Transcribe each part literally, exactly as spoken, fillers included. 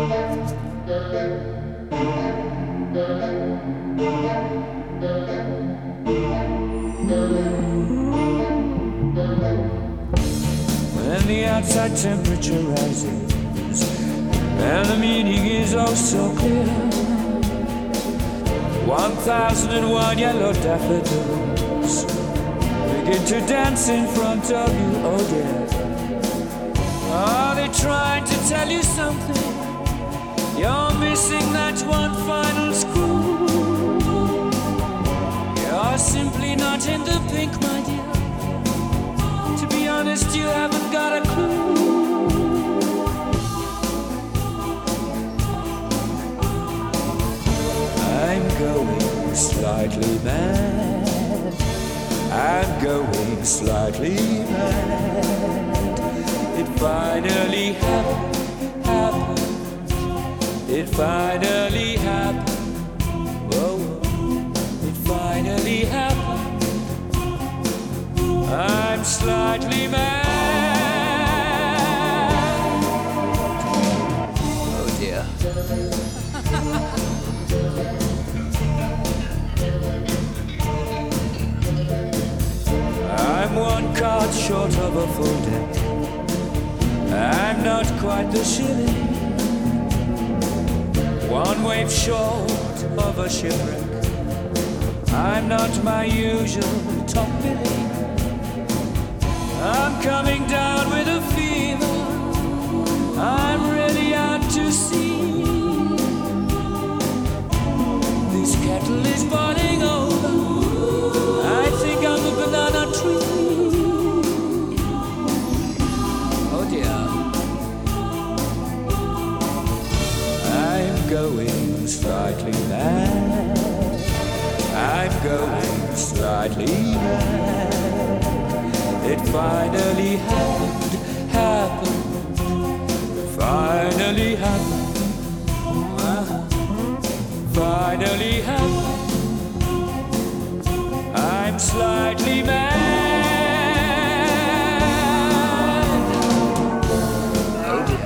When the outside temperature rises and the meaning is oh so clear, one thousand and one yellow daffodils begin to dance in front of you, oh dear. Are they trying to tell you something? You're missing that one final screw. You're simply not in the pink, my dear. To be honest, you haven't got a clue. I'm going slightly mad. I'm going slightly mad. It finally happened, happened. It finally happened. Whoa, it finally happened. I'm slightly mad. Oh dear. I'm one card short of a full deck. I'm not quite the shilling. One wave short of a shipwreck. I'm not my usual top billing. I'm coming down with a fever. I'm really out to sea. This kettle is boiling over. I think I'm a banana tree. Oh dear. I'm going slightly mad. I'm going slightly mad. It finally happened, happened. Finally happened. Uh-huh. Finally happened. I'm slightly mad. Oh dear.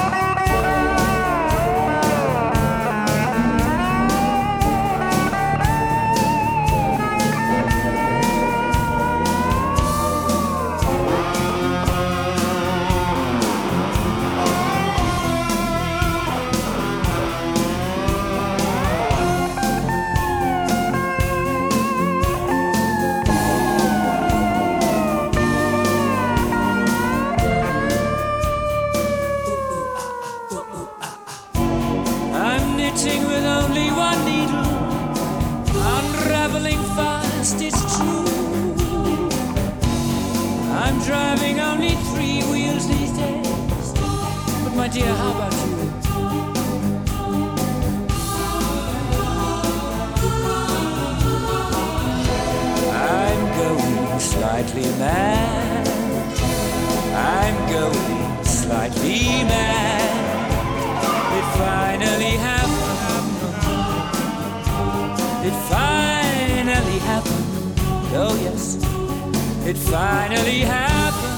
With only one needle, unraveling fast, it's true. I'm driving only three wheels these days. But my dear, how about you? I'm going slightly mad. I'm going slightly mad. It finally happened. It finally happened. Oh yes, it finally happened.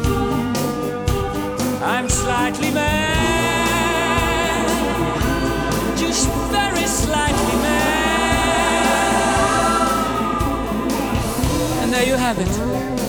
I'm slightly mad. Just very slightly mad. And there you have it.